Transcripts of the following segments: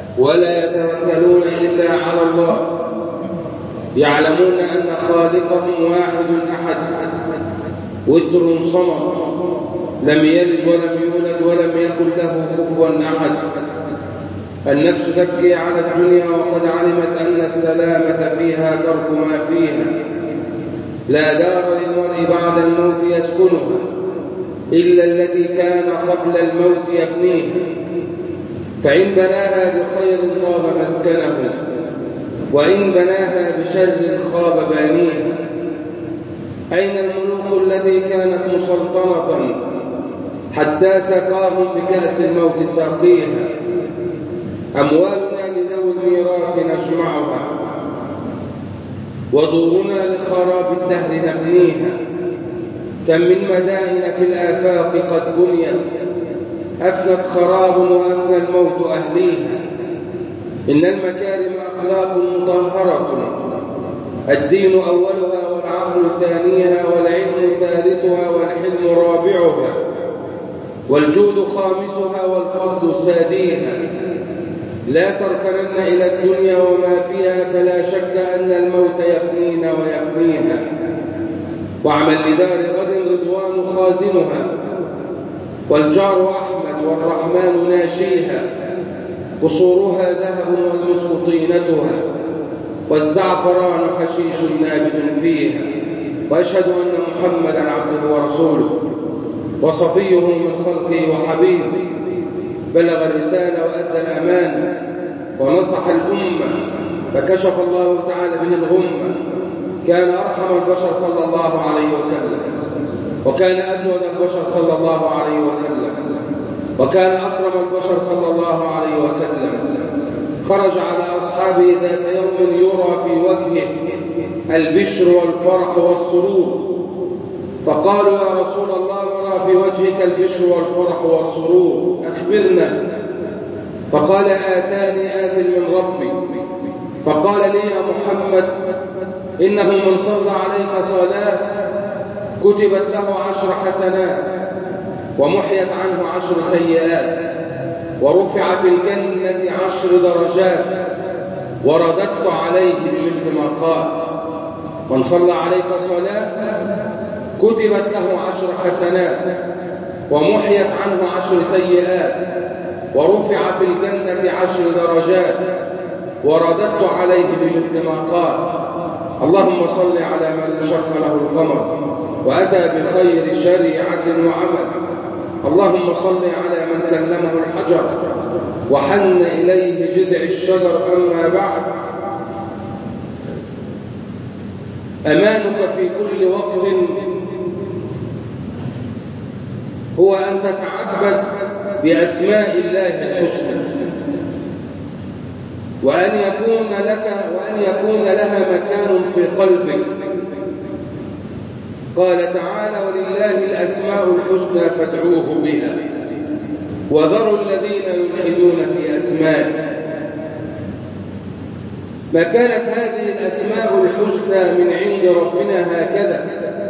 ولا يتوكلون إلا على الله، يعلمون أن خالقهم واحد أحد وتر صمد لم يلد ولم يولد ولم يكن له كفوا أحد. النفس تبكي على الدنيا وقد علمت أن السلامة فيها ترك ما فيها. لا دار للمرء بعد الموت يسكنها إلا التي كان قبل الموت يبنيها، فإن بناها بخير طاب مسكنه، وإن بناها بشر خاب بانيها. أين الملوك التي كانت مسلطنة حتى سقاهم بكأس الموت ساقيها؟ أموالنا لذوي الميراث نجمعها، ودورنا لخراب الدهر نبنيها. كم من مدائن في الآفاق قد بنيت، أفنت خراب وأفنى الموت أهليها. إن المكارم أخلاق مطهرة، الدين أولها والعقل ثانيها، والعلم ثالثها والحلم رابعها، والجود خامسها والفضل ساديها. لا تركنن إلى الدنيا وما فيها، فلا شك أن الموت يفنينا ويفنيها. واعمل لدار غد رضوان خازنها، والجار أحمد والرحمن ناشيها. قصورها ذهب والمسك طينتها، والزعفران حشيش نابت فيها. وأشهد أن محمدا عبده ورسوله وصفيه من خلقه وحبيبه، بلغ الرسالة وأدى الأمانة ونصح الأمة، فكشف الله تعالى به الغمة. كان أرحم البشر صلى الله عليه وسلم، وكان أجود البشر صلى الله عليه وسلم، وكان أكرم البشر صلى الله عليه وسلم. خرج على أصحابه ذات يوم يرى في وجهه البشر والفرح والسرور، فقالوا يا رسول الله نرى في وجهك البشر والفرح والسرور، أخبرنا. فقال آتاني آت من ربي، فقال لي يا محمد إنه من صلى عليك صلاة كتبت له 10 حسنات، ومحيت عنه 10 سيئات، ورفع في الجنة 10 درجات، ورددت عليه بمثل ما قال. من صلى عليك صلاة كتبت له 10 حسنات، ومحيت عنه 10 سيئات، ورفع في الجنة 10 درجات، ورددت عليه بمثل ما قال. اللهم صل على من انشق له القمر وأتى بخير شريعة وعمل. اللهم صل على من كلمه الحجر وحن إليه جذع الشجر. أما بعد، أمانك في كل وقت هو أن تتعبد بأسماء الله الحسنى، وأن يكون لها مكان في قلبك. قال تعالى ولله الأسماء الحسنى فادعوه بها، وذروا الذين يلحدون في أسمائه. ما كانت هذه الأسماء الحسنى من عند ربنا هكذا،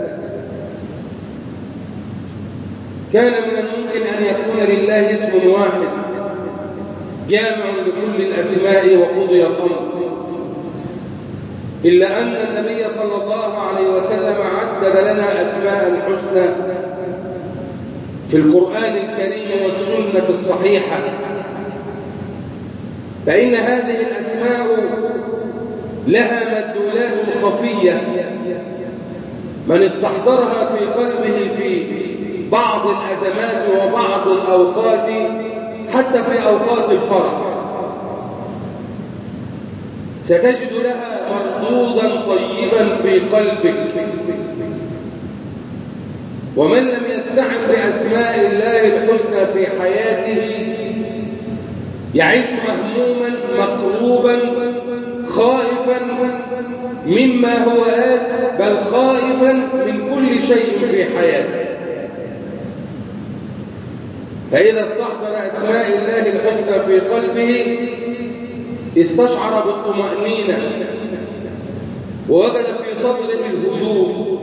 كان من الممكن أن يكون لله اسم واحد جامع لكل الأسماء وقضي الأمر، إلا أن النبي صلى الله عليه وسلم عدد لنا أسماء الحسنى في القرآن الكريم والسنة الصحيحة. فإن هذه الأسماء لها مدلولات خفية، من استحضرها في قلبه في بعض الأزمات وبعض الأوقات، حتى في أوقات الفرح، ستجد لها مردودا طيبا في قلبك. ومن لم يستعن بأسماء الله الحسنى في حياته يعيش مهموما مكروبا خائفا مما هو آت، بل خائفا من كل شيء في حياته. فإذا استحضر أسماء الله الحسنى في قلبه استشعر بالطمأنينة، ووجد في صدره الهدوء.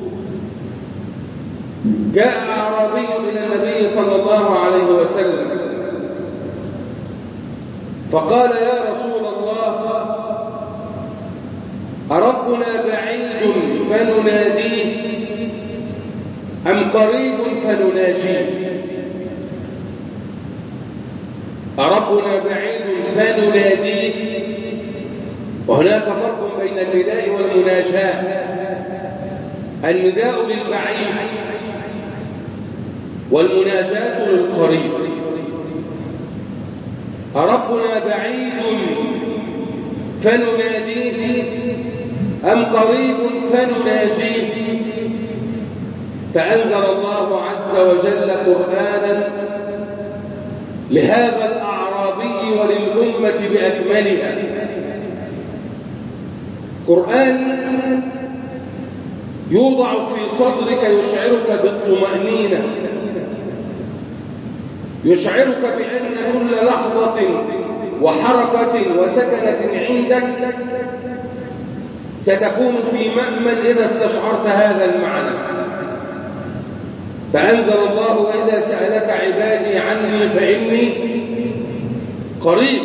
جاء أعرابي إلى النبي صلى الله عليه وسلم فقال يا رسول الله أربنا بعيد فنناديه أم قريب فنناجيه؟ أربنا بعيد فنناديه، وهناك فرق بين النداء والمناجاة. النداء للبعيد والمناجاة للقريب. أربنا بعيد فنناديه أم قريب فنناجيه؟ فأنزل الله عز وجل قرآنا لهذا الأعرابي وللأمة بأكملها، قرآن يوضع في صدرك يشعرك بالطمأنينة، يشعرك بأن كل لحظة وحركة وسكنة عندك ستكون في مأمن إذا استشعرت هذا المعنى. فأنزل الله وإذا سألك عبادي عني فإني قريب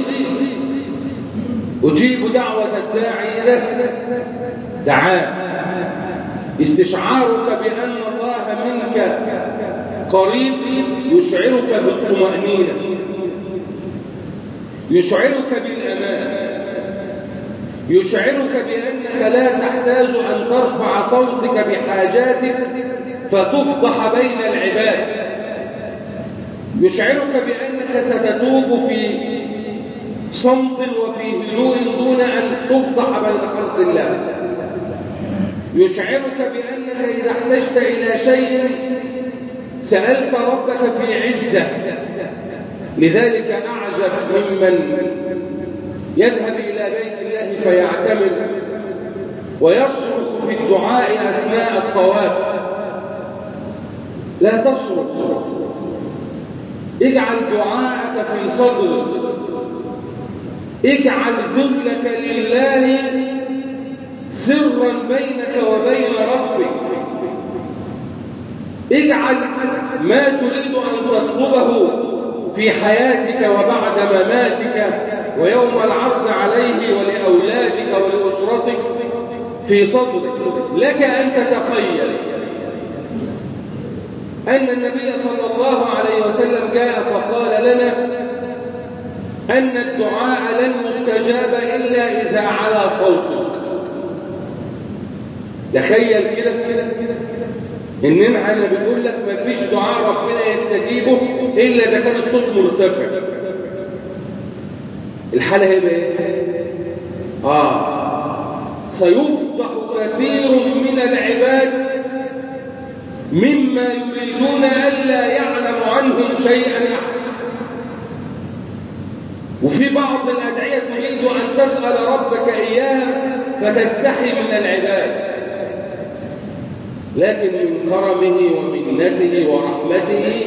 أجيب دعوة الداعي إذا دعاه. استشعارك بأن الله منك قريب يشعرك بالطمأنينة، يشعرك بالأمان، يشعرك بأنك لا تحتاج أن ترفع صوتك بحاجاتك فتفضح بين العباد، يشعرك بأنك ستتوب في صمت وفي هدوء دون أن تفضح بين خلق الله، يشعرك بأنك إذا احتجت إلى شيء سألت ربك في عزة. لذلك أعجب ممن يذهب إلى بيت الله فيعتمر ويصرخ في الدعاء أثناء الطواف. لا تصرخ، اجعل دعاءك في صدرك، اجعل ذلك لله سرا بينك وبين ربك، اجعل ما تريد أن تطلبه في حياتك وبعد مماتك ويوم العرض عليه ولأولادك ولأسرتك في صدرك. لك أن تتخيل أن النبي صلى الله عليه وسلم جاء فقال لنا أن الدعاء لن يستجاب إلا إذا على صوتك. تخيل كده إننا أنا بنقول لك ما فيش دعاء ربنا يستجيبه إلا إذا كان الصوت مرتفع. الحالة هي ايه؟ سيفضح كثير من العباد مما يريدون ألا يعلم عنهم شيئا أحد. وفي بعض الأدعية تريد أن تسأل ربك إياها فتستحي من العباد، لكن من كرمه ومنته ورحمته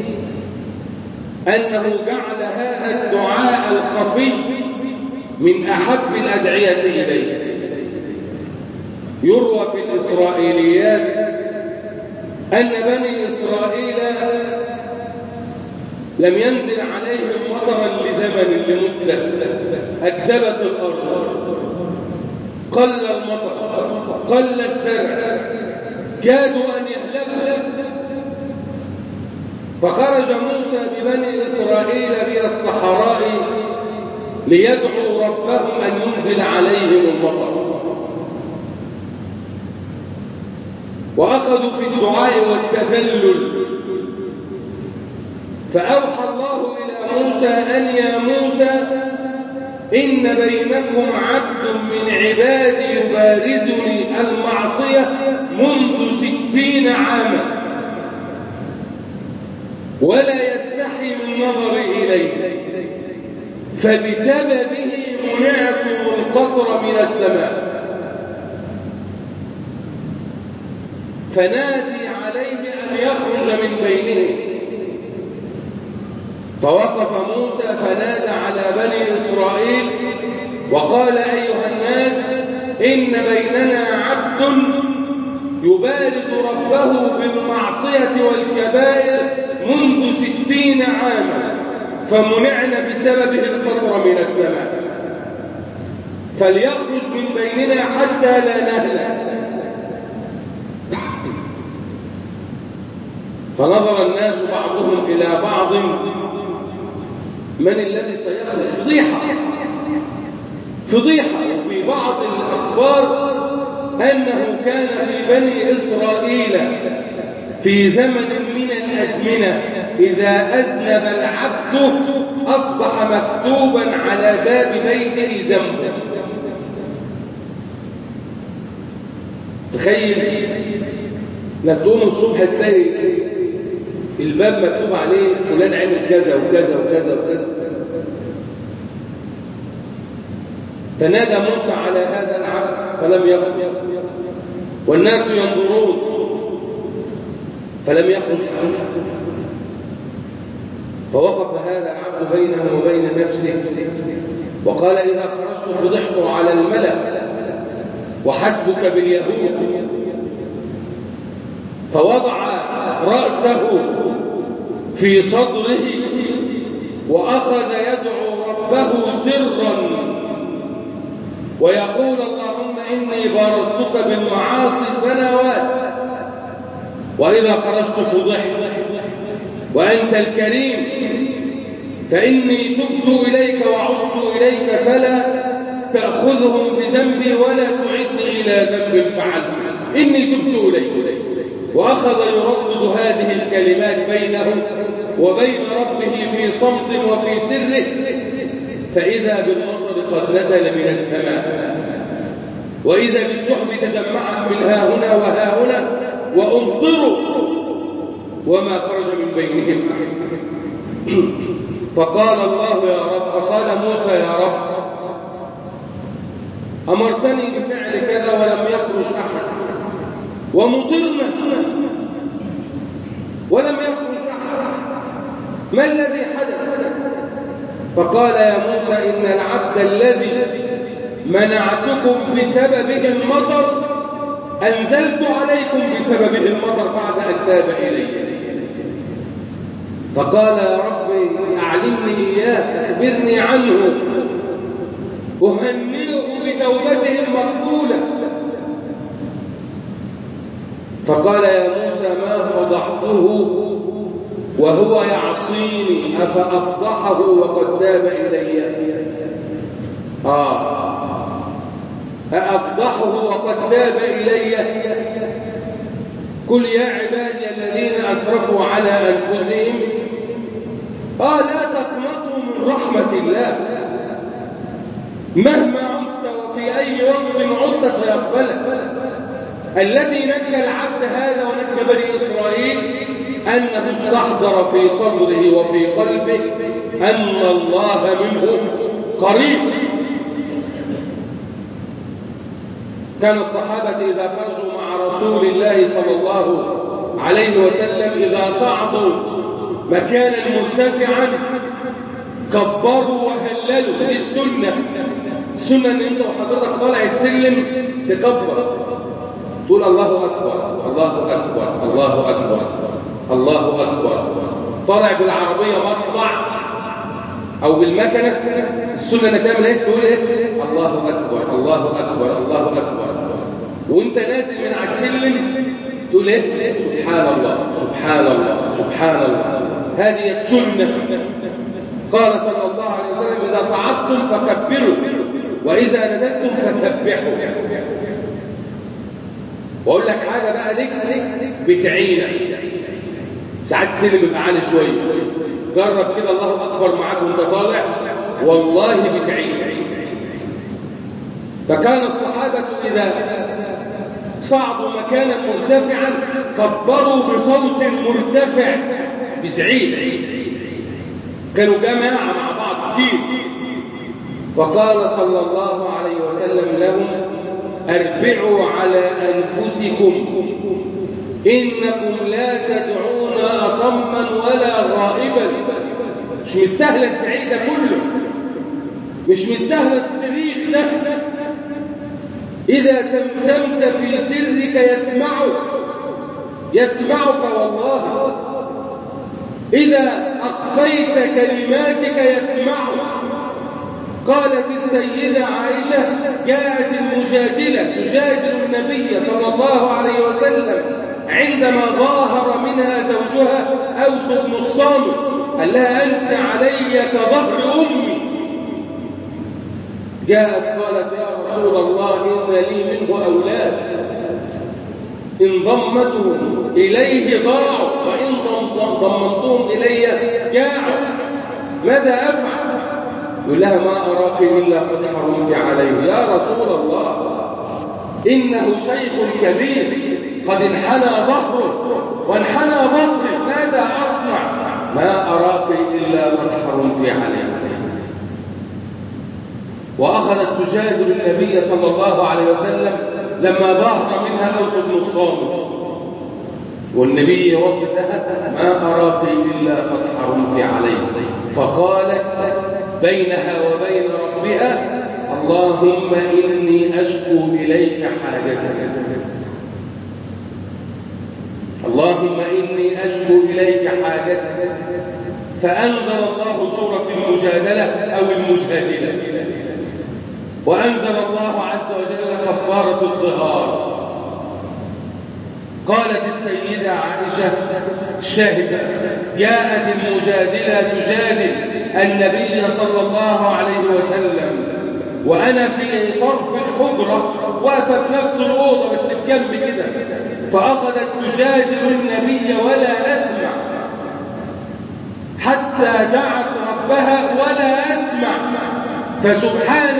أنه جعل هذا الدعاء الخفي من أحب الأدعية إليه. يروى في الإسرائيليات أن بني إسرائيل لم ينزل عليهم مطرا لزمن لمدة، أكدبت الأرض، قل المطر، قل الزرع، كادوا أن يهلكوا. فخرج موسى ببني إسرائيل إلى الصحراء ليدعوا ربهم أن ينزل عليهم المطر، وأخذوا في الدعاء والتذلل. فأوحى الله إلى موسى أن يا موسى إن بينكم عبد من عبادي يبارزني المعصية منذ 60 عاما ولا يستحي من نظري إليه، فبسببه منعتم القطر من السماء. فنادي عليه أن يخرج من بينهم. فوقف موسى فنادى على بني إسرائيل وقال أيها الناس إن بيننا عبد يبارز ربه بالمعصية والكبائر منذ 60 عاما، فمنعنا بسببه القطر من السماء، فليخرج من بيننا حتى لا نهلك. فنظر الناس بعضهم إلى بعض من الذي سيخرج؟ فضيحة. وفي بعض الأخبار أنه كان في بني إسرائيل في زمن من الأزمنة إذا أذنب العبد أصبح مكتوبا على باب بيته ذنبه. تخيل انك تقوم الصبح تلاقي الباب مكتوب عليه فلان عمل كذا وكذا وكذا وكذا. فنادى موسى على هذا العبد فلم يخرج، والناس ينظرون فلم يخرج. فوقف هذا العبد بينه وبين نفسه وقال: إذا خرجت فضحت على الملأ وحسبك باليهود. فوضع رأسه في صدره وأخذ يدعو ربه سرا ويقول: اللهم إني بارزتك بالمعاصي سنوات، وإذا خرجت فضحت، وأنت الكريم، فإني تبت إليك وعدت إليك، فلا تأخذهم بذنبي ولا تعدني إلى ذنب فعلته، إني تبت إليك. وأخذ يردد هذه الكلمات بينه وبين ربه في صمت وفي سره، فإذا بالمطر قد نزل من السماء، وإذا بالسحب تجمعت من ها هنا وها هنا وأمطروا وما خرج من بينهم أحد. فقال الله يا رب، فقال موسى يا رب أمرتني بفعل كذا ولم يخرج أحد، ومطرنا ولم يخرج أحد، ما الذي حدث؟ فقال يا موسى إن العبد الذي منعتكم بسببه المطر أنزلت عليكم بسببه المطر بعد أن تاب إلي. فقال يا رب أعلمني إياه، أخبرني عنه أهنئه بتوبته المقبولة. فقال يا موسى ما فضحته وهو يعصيني أفأفضحه وقد تاب إلي؟ أفضحه وقد تاب إلي؟ قل يا عبادي الذين أسرفوا على أنفسهم لا تقنطوا من رحمة الله، مهما عدت وفي أي وقت عدت سيقبلك. الذي نجى العبد هذا ونجى بني إسرائيل أنه استحضر في صدره وفي قلبه أن الله منه قريب. كان الصحابة إذا خرجوا مع رسول الله صلى الله عليه وسلم إذا صعدوا مكانا مرتفعا كبروا وهللوا. دي السنة ان انت وحضرتك طالع السلم تكبر، تقول الله أكبر الله أكبر الله أكبر الله أكبر. طالع بالعربية مطلع أو بالمكنة، السنة انك تعمل ايه؟ تقول ايه؟ الله أكبر الله أكبر الله أكبر. وانت نازل من على السلم تقول ايه؟ سبحان الله سبحان الله سبحان الله. هذه السنة. قال صلى الله عليه وسلم إذا صعدتم فكبروا وإذا نزلتم فسبحوا. وأقول لك حاجة بقى ليك بتعينك. ساعات السلم بيبقى عالي شوية، جرب كده الله أكبر معاك وانت طالع والله بتعينك. فكان الصحابة إذا صعدوا مكانا مرتفعا كبروا بصوت مرتفع بزعيق، كانوا جماعة مع بعض كتير. فقال صلى الله عليه وسلم لهم أربعوا على أنفسكم إنكم لا تدعون أصما ولا غائبا. مش مستاهل الزعيق ده كله، مش مستاهل الصريخ ده. إذا تمتمت في سرك يسمعك والله. إذا أخفيت كلماتك يسمعه. قالت السيدة عائشة: جاءت المجادلة تجادل النبي صلى الله عليه وسلم عندما ظاهر منها زوجها أوس بن الصامت، قال لها: أنت علي كظهر أمي. جاءت قالت: يا رسول الله إن لي منه أولاد، إن ضمتهم إليه ضاعوا وإن ضمنتهم إلي جاعوا، ماذا أفعل؟ يقول لها: ما أراك إلا قد حرمت عليه. يا رسول الله إنه شيخ كبير قد انحنى ظهره وانحنى ظهري، ماذا أصنع؟ ما أراك إلا قد حرمت عليه. وأخذت تجادل النبي صلى الله عليه وسلم لما ظهر منها أوس بن الصامت، والنبي يرد لها: ما أراك إلا قد حرمت عليه. فقالت بينها وبين ربها: اللهم إني أشكو إليك حاجتك، اللهم إني أشكو إليك حاجتك. فأنزل الله سورة المجادلة أو المجادلة، وأنزل الله عز وجل كفارة الظهار. قالت السيدة عائشة الشاهدة: جاءت المجادلة تجادل النبي صلى الله عليه وسلم وأنا في طرف الحجرة واقفة في نفس الأوضة بس بجنب كده، فأخذت تجادل النبي ولا أسمع حتى دعت ربها ولا أسمع. فسبحان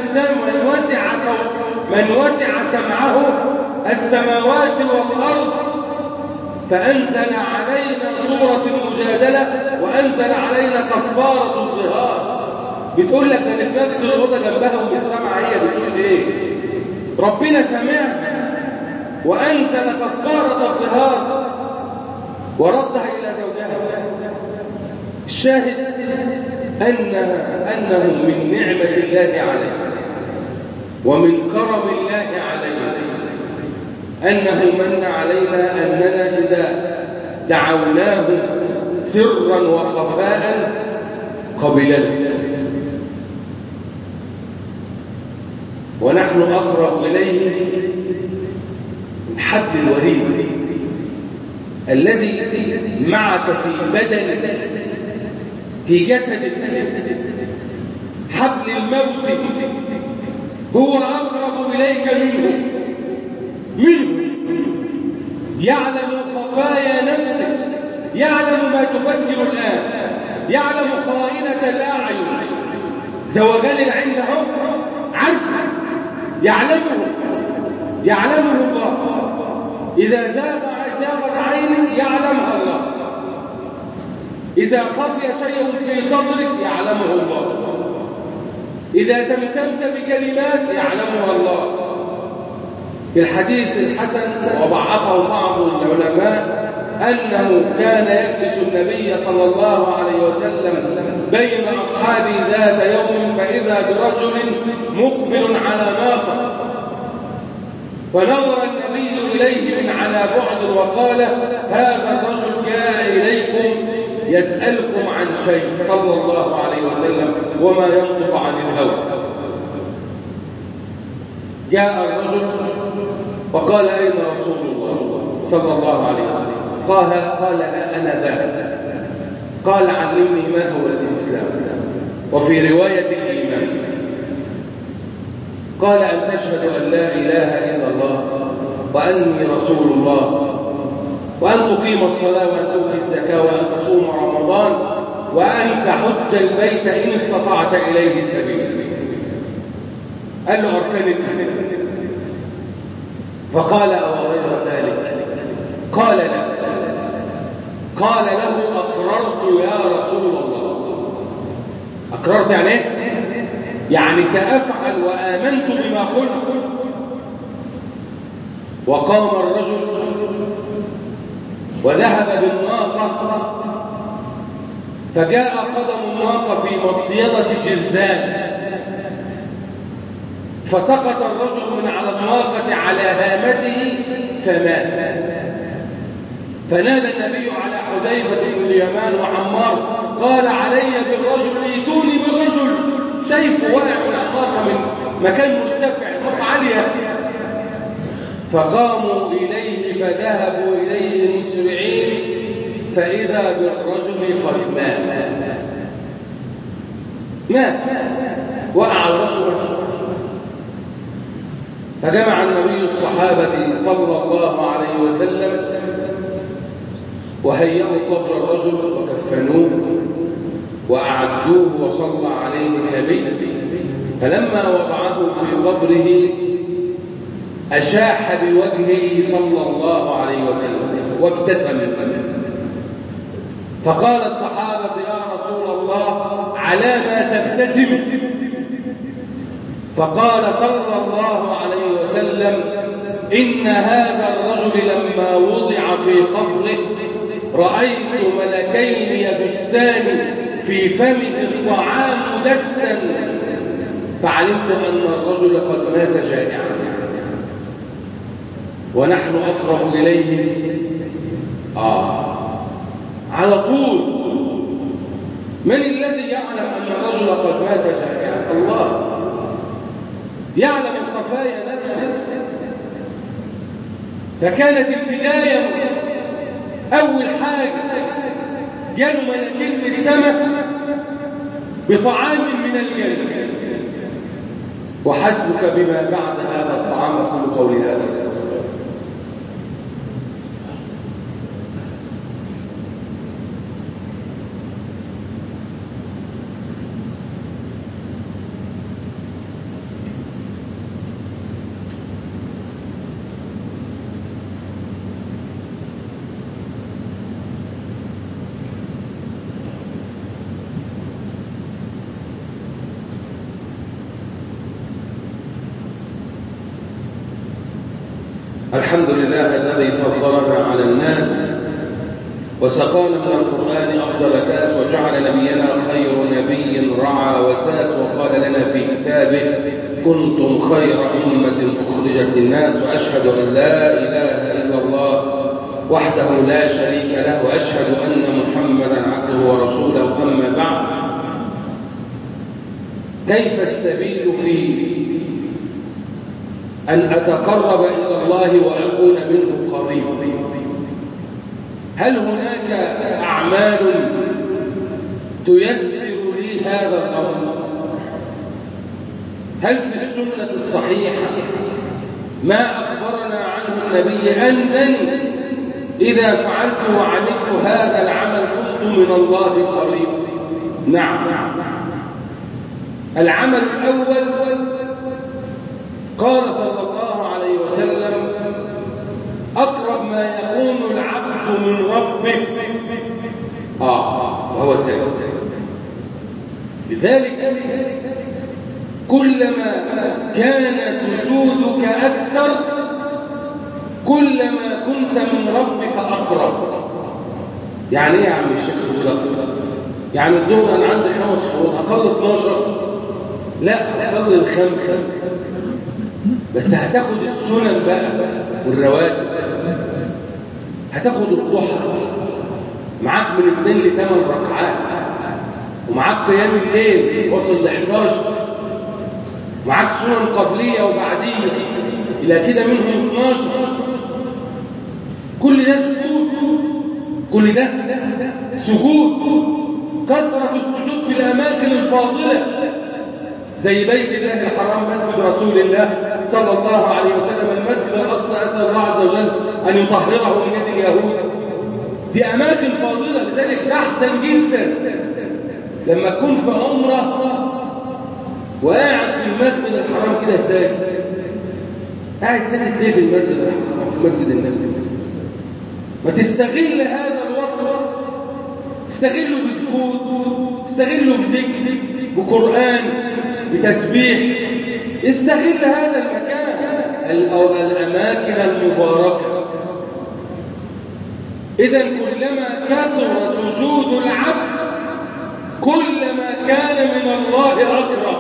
من وسع سمعه السماوات والأرض، فأنزل علينا سورة المجادلة وأنزل علينا كفارة الظهار. بتقول لك أنا في نفس الأوضة جنبها وبالسمع، هي بتقول إيه؟ ربنا سمعها وأنزل كفارة الظهار وردها إلى زوجها. الشاهد أنه من نعمة الله عليه ومن كرم الله علينا أنه من علينا أننا إذا دعوناه سرا وخفاء قبلنا، ونحن أقرب إليه من حبل الوريد الذي معك في بدنك في جسدك. حبل الموت هو أقرب إليك منه، يعلم خفايا نفسك، يعلم ما تفكر الآن، يعلم خائنة الأعين، زوغان العين هم عارفه، يعلمه الله. إذا زاغت عينك يعلمها الله، إذا خفي شيء في صدرك يعلمه الله، إذا تمتمت بكلمات يعلمها الله. في الحديث الحسن وضعفه بعض العلماء أنه كان يجلس النبي صلى الله عليه وسلم بين أصحابه ذات يوم فإذا برجل مقبل على ناقة، فنظر النبي إليه من على بعد وقال: هذا الرجل جاء إليكم يسألكم عن شيء صلى الله عليه وسلم وما ينطق عن الهوى. جاء الرجل وقال: أين رسول الله صلى الله عليه وسلم؟ قال: أنا ذا. قال: علمني ما هو الإسلام، وفي رواية الإيمان. قال: أن تشهد أن لا إله إلا الله وأني رسول الله، وأن تقيم الصلاة وأن تؤتي الزكاة وأن تصوم رمضان وأن تحج البيت إن استطعت إليه سبيلا. قال له: أركان الإسلام. فقال: أو غير ذلك؟ قال: لا. قال له: أقررت يا رسول الله. أقررت يعني إيه؟ يعني سأفعل وآمنت بما قلت. وقام الرجل وذهب بالناقة، فجاء قدم الناقة في مصيدة جلزان، فسقط الرجل من على الناقة على هامته فمات. فنادى النبي على حذيفة بن اليمان وعمار قال علي بالرجل ائتوني بالرجل. سيف وقع من عمار من مكان مرتفع نقطة عالية، فقاموا إليه فذهبوا إليه مسرعين فإذا بالرجل قد مات وقع الرجل. فجمع النبي الصحابة صلى الله عليه وسلم وهيئوا قبر الرجل وكفنوه وأعدوه وصلى عليه النبي. فلما وضعه في قبره أشاح بوجهه صلى الله عليه وسلم وابتسم. فقال الصحابة يا رسول الله على ما تبتسم؟ فقال صلى الله عليه وسلم إن هذا الرجل لما وضع في قبره رأيت ملكين يبثان في فمه الطعام دسا فعلمت أن الرجل قد مات جائعا ونحن أقرب إليه على طول. من الذي يعلم أن الرجل قد مات جائعا؟ الله يعلم خفايا نفسه. فكانت البداية أول حاجة جاءوا ملكين من السماء بطعام من الجنة وحسبك بما بعد هذا الطعام. كل قولي هذا. الحمد لله الذي فضلنا على الناس وسقانا من القرآن أفضل كاس وجعل نبينا خير نبي رعى وساس وقال لنا في كتابه كنتم خير أمة أخرجت للناس وأشهد أن لا إله إلا الله وحده لا شريك له وأشهد أن محمدا عبده ورسوله. أما بعد، كيف السبيل في أن أتقرب إلى الله وأكون منه قريب؟ هل هناك أعمال تيسر لي هذا الأمر؟ هل في السنة الصحيحة ما أخبرنا عنه النبي أنني إذا فعلت وعملت هذا العمل كنت من الله قريب؟ نعم. العمل الأول قال صلى الله عليه وسلم أقرب ما يكون العبد من ربه وهو ساجد. لذلك كلما كان سجودك أكثر كلما كنت من ربك أقرب. يعني ايه يا عم الشيخ سجود أكثر؟ يعني الظهر أنا عندي 5 شهور هصلي 12؟ لا، هصلي ال5 بس هتاخد السنن بقى والرواتب، هتاخد الضحى معاك من 2 ل8 ركعات، ومعاك قيام الليل وصل ل11، معاك سنن قبلية وبعدية إلى كده منهم 12. كل ده سجود، كل ده سجود. كثرة السجود في الأماكن الفاضلة زي بيت الله الحرام، مسجد رسول الله صلى الله عليه وسلم، المسجد الأقصى أسأل الله عز وجل أن يطهره من يد اليهود. دي أماكن فاضلة، لذلك تحسن جدا لما تكون في عمرة وقاعد في المسجد الحرام كده ساكت. قاعد ساكت ليه في المسجد الحرام في مسجد النبي؟ ما تستغل هذا الوقت، استغله بسجود، استغله بذكر، بقرآن، بتسبيح. استغل هذا المكان أو الأماكن المباركة. إذا كلما كثر سجود العبد كلما كان من الله أقرب.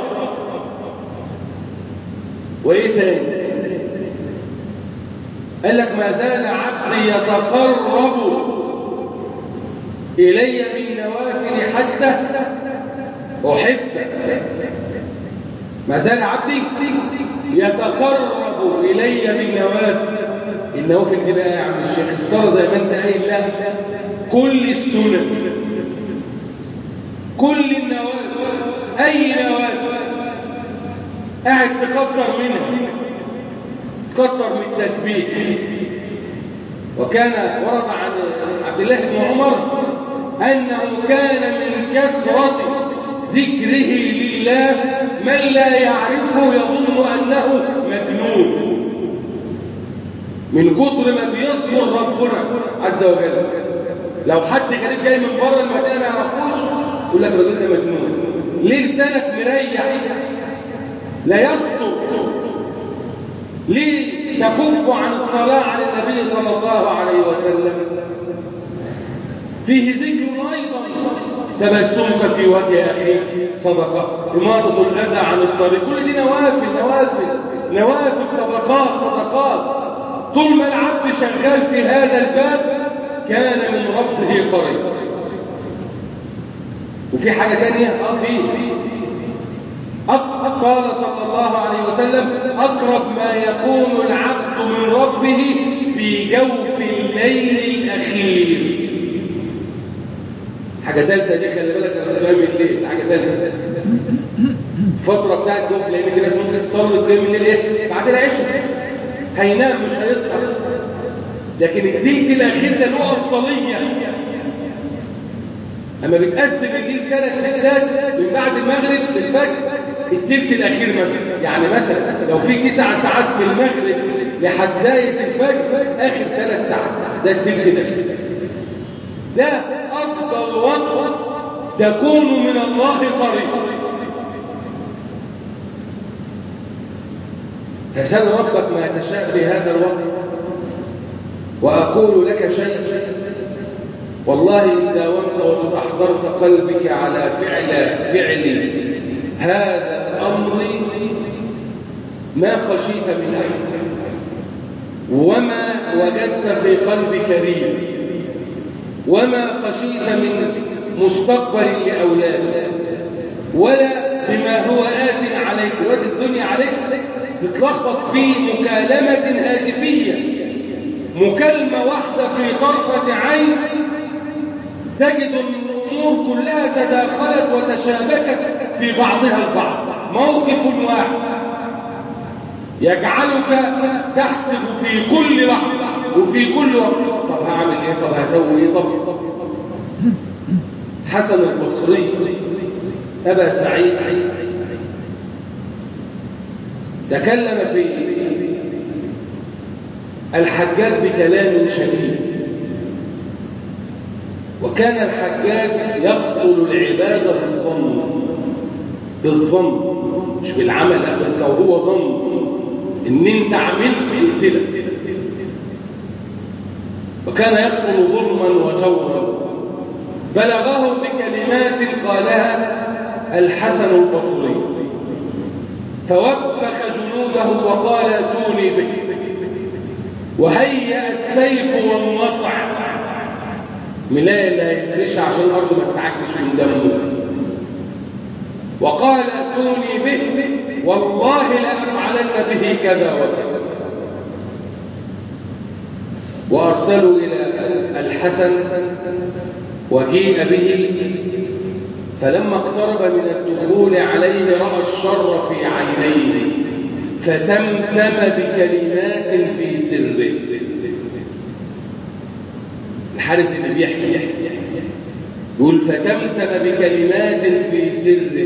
وإيه تاني؟ قال لك ما زال عبد عبدي يتقرب إلي بالنوافل حتى أحبه. ما زال عبدي يتقرب إلي بالنوافل. النوافل دي بقى يا عم الشيخ الصلاة زي ما انت قايل، لا، كل السنن، كل النوافل، أي نوافل قاعد تكتر منها، تكتر من التسبيح. وكان ورد عن عبد الله بن عمر أنه كان من كثرة ذكره لله من لا يعرفه يظن أنه مجنون، من كتر ما بيذكر ربنا عز وجل. لو حد غريب جاي من بره المدينة ما يعرفوش يقول لك الراجل ده مجنون. ليه لسانك مريح لا يصدق؟ ليه تكف عن الصلاة على النبي صلى الله عليه وسلم؟ فيه ذكر أيضا، تبسمك في وجه أخيك صدقة، إماطة الأذى عن الطريق، كل دي نوافل نوافل نوافل، صدقات صدقات. طول ما العبد شغال في هذا الباب كان من ربه قريب. وفي حاجة تانية قال صلى الله عليه وسلم: أقرب ما يكون العبد من ربه في جوف الليل الأخير. حاجة ثالثة دي خلي بالك يا صلاه الليل، حاجة ثالثة الفترة بتاعت جوف الليل. في ناس ممكن تصلي قيام الليل ايه بعد العشاء، هينام مش هيصحى، لكن الثلث الأخير ده له أفضلية. أما بتقسم الليل 3 ثلثات من بعد المغرب للفجر، الثلث الأخير مثلا، يعني مثلا لو في 9 ساعات في المغرب لحداية الفجر، آخر 3 ساعات ده الثلث الأخير. ده أفضل وقت تكون من الله قريب. فسأل ربك ما تشاء في هذا الوقت. وأقول لك شيء، والله إن داومت واستحضرت قلبك على فعل هذا الأمر ما خشيت من أحد، وما وجدت في قلبك ريب، وما خشيت من مستقبل لأولادك، ولا بما هو آت عليك وآت الدنيا عليك تتلخبط في مكالمة هاتفية، مكالمة واحدة في طرفة عين تجد الأمور كلها تداخلت وتشابكت في بعضها البعض. موقف واحد يجعلك تحسب في كل لحظة وفي كل وقت: طب هعمل ايه؟ طب هسوي ايه؟ طب حسن البصري أبا سعيد تكلم في الحجاج بكلام شديد. وكان الحجاج يقتل العباد بالظن مش بالعمل، لو هو ظن ان انت عملت قتلك. وكان يقتل ظلما وجورا. بلغه بكلمات قالها الحسن البصري، فوبخ جنوده وقال: اتوني به. وهيأ السيف والنطع، ملاية اللي هيفرشها عشان الأرض ما تتعكش من دمه، وقال: اتوني به والله لأفعلن به كذا وكذا. وأرسلوا إلى الحسن وجيء به، فلما اقترب من الدخول عليه رأى الشر في عينيه فتمتم بكلمات في سره. الحارس اللي بيحكي يقول: فتمتم بكلمات في سره.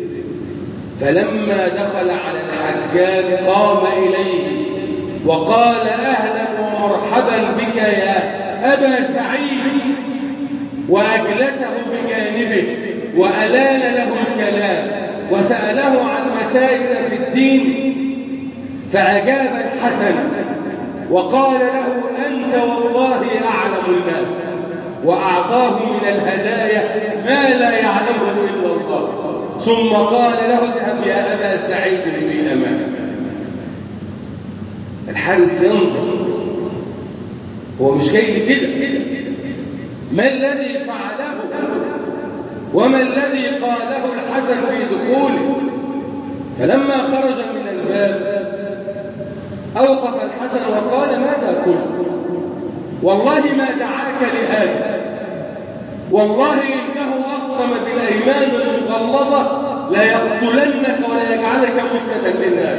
فلما دخل على الحجاج قام إليه وقال: أهلا ومرحبا بك يا أبا سعيد، وأجلسه بجانبه وألان له الكلام وسأله عن مسائل في الدين. فأجاب الحسن وقال له: أنت والله أعلم الناس، وأعطاه من الهدايا ما لا يعلمه إلا الله. ثم قال له: اذهب يا أبا سعيد في أمان. الحارس ينظر هو مش جاي كده. ما الذي فعله وما الذي قاله الحسن في دخوله؟ فلما خرج من الباب أوقف الحسن وقال: ماذا قلت؟ والله ما دعاك لهذا، والله إنه أقسم بالأيمان المغلظة لا يقتلنك ولا يجعلك مفتة للناس.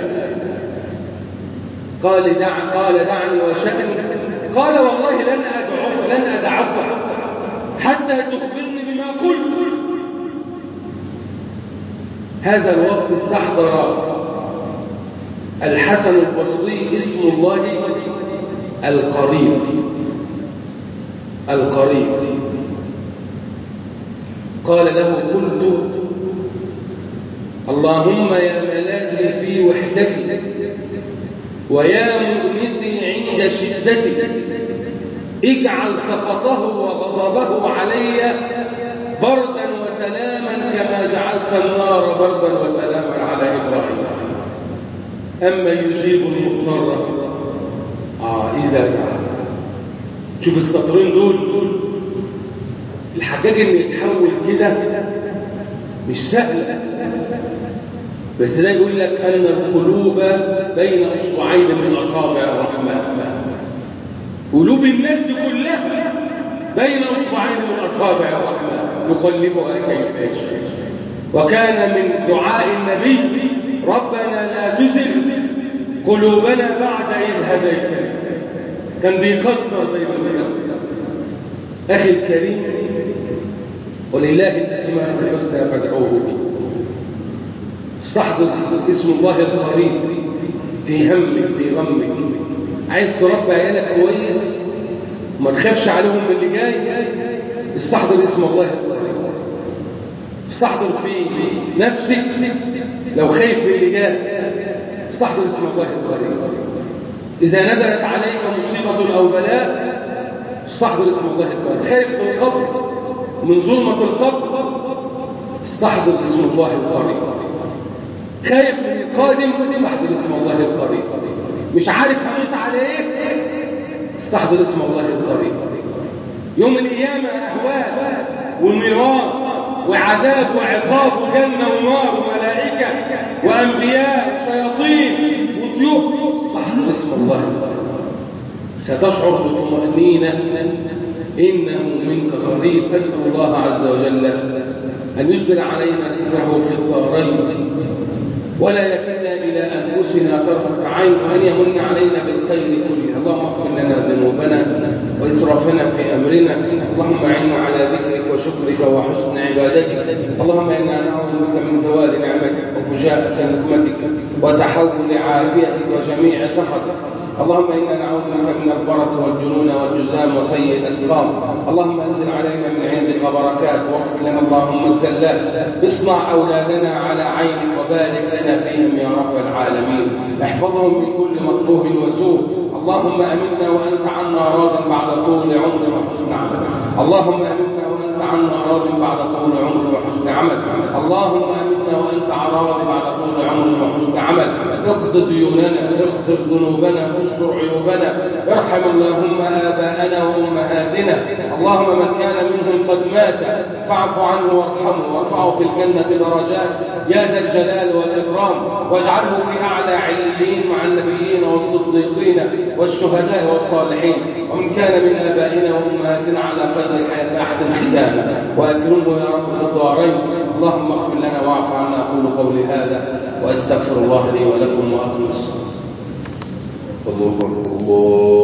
قال دعني وشأني. قال: والله لن أدعك حتى تخبرني بما قلت. هذا الوقت استحضر الحسن البصري اسم الله القريب. قال له: قلت: اللهم يا ملاذي في وحدتي ويا مؤنسي عند شدتي، اجعل سخطه وغضبه علي بردا وسلاما كما جعلت النار بردا وسلاما على إبراهيم. أما يجيب المضطر إذا دعا. شوف السطرين دول، الحاجات اللي يتحول كده مش سهلة، بس ده يقول لك أن القلوب بين أصبعين من أصابع الرحمن. قلوب الناس دي كلها بين أصبعين من أصابع الرحمن يقلبها كيف يشاء. وكان من دعاء النبي: ربنا لا تزغ قلوبنا بعد إذ هديتنا. كان بيقدر دايما. أخي الكريم، ولله الأسماء الحسنى فادعوه به. استحضر اسم الله القريب في همك في غمك. عايز تربي عيالك كويس وما تخافش عليهم من اللي جاي، استحضر اسم الله القريب. استحضر في نفسك لو خايف من اللي جاي، استحضر اسم الله القريب. إذا نزلت عليك مصيبة أو بلاء، استحضر اسم الله القريب. خايف من القبر، من ظلمة القبر، استحضر اسم الله القريب. خايف من القادم، استحضر اسم الله القريب. مش عارف هموت على ايه، استحضر اسم الله القريب. يوم القيامة أهوال ونيران وعذاب وعقاب وجنة ونار وملائكة وأنبياء وشياطين وطيور، استحضر اسم الله القريب. ستشعر بالطمأنينة، إنه منك قريب. أسأل الله عز وجل أن يسدل علينا ستره في الدارين، ولا يكلنا إلى أنفسنا طرفة عين، وأن يمن علينا بالخير كله. اللهم اغفر لنا ذنوبنا وإسرافنا في أمرنا. اللهم أعنا على ذكرك وشكرك وحسن عبادتك. اللهم إنا نعوذ بك من زوال نعمتك وفجاءة نقمتك وتحول عافيتك وجميع سخطك. اللهم إنا نعوذ بك من البرص والجنون والجزام وسيء الأسقام. اللهم أنزل علينا من عندك بركات واغفر لنا اللهم الزلات. اصنع أولادنا على عينك وبارك لنا فيهم يا رب العالمين. احفظهم من كل مكروه وسوء. اللهم أمنا وأنت عنا راض بعد طول عمر وحسن عمل. اللهم أمنا وأنت عنا راض بعد طول عمر وحسن عمل. اللهم أمنا وأنت راض بعد طول عمر وحسن عمل. اقض ديوننا، اغفر ذنوبنا، استر عيوبنا، ارحم اللهم آباءنا وأمهاتنا. اللهم من كان منهم قد مات فاعف عنه وارحمه وارفعه في الجنة درجات يا ذا الجلال والإكرام، واجعله في أعلى عليين مع النبيين والصديقين والشهداء والصالحين. ومن كان من آبائنا وأمهاتنا على قيد الحياة فأحسن ختامه وأكرمه يا رب في الدارين. اللهم اغفر لنا واعف عنا. أقول قولي هذا وأستغفر الله لي ولكم وأقم الصلاة. الله أكبر.